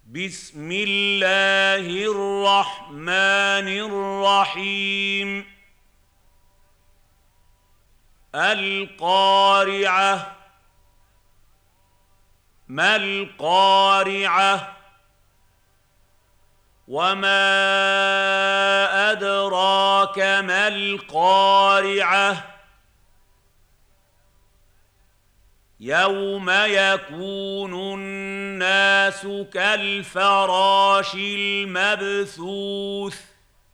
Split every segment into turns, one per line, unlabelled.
بسم الله الرحمن الرحيم القارعة. ما القارعة؟ وما أدراك ما القارعة؟ يوم يكون الناس كالفراش المبثوث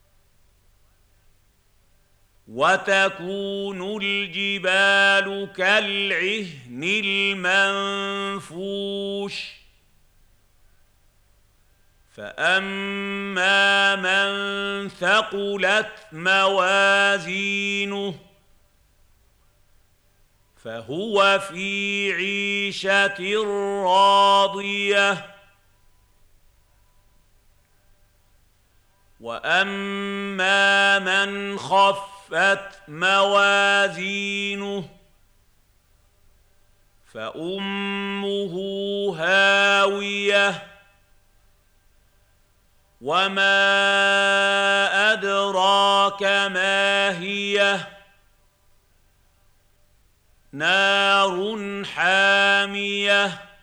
وتكون الجبال كالعهن المنفوش فأما من ثقلت موازينه فهو في عيشة راضية وأما من خفت موازينه فأمه هاوية وما أدراك ما هي نار حامية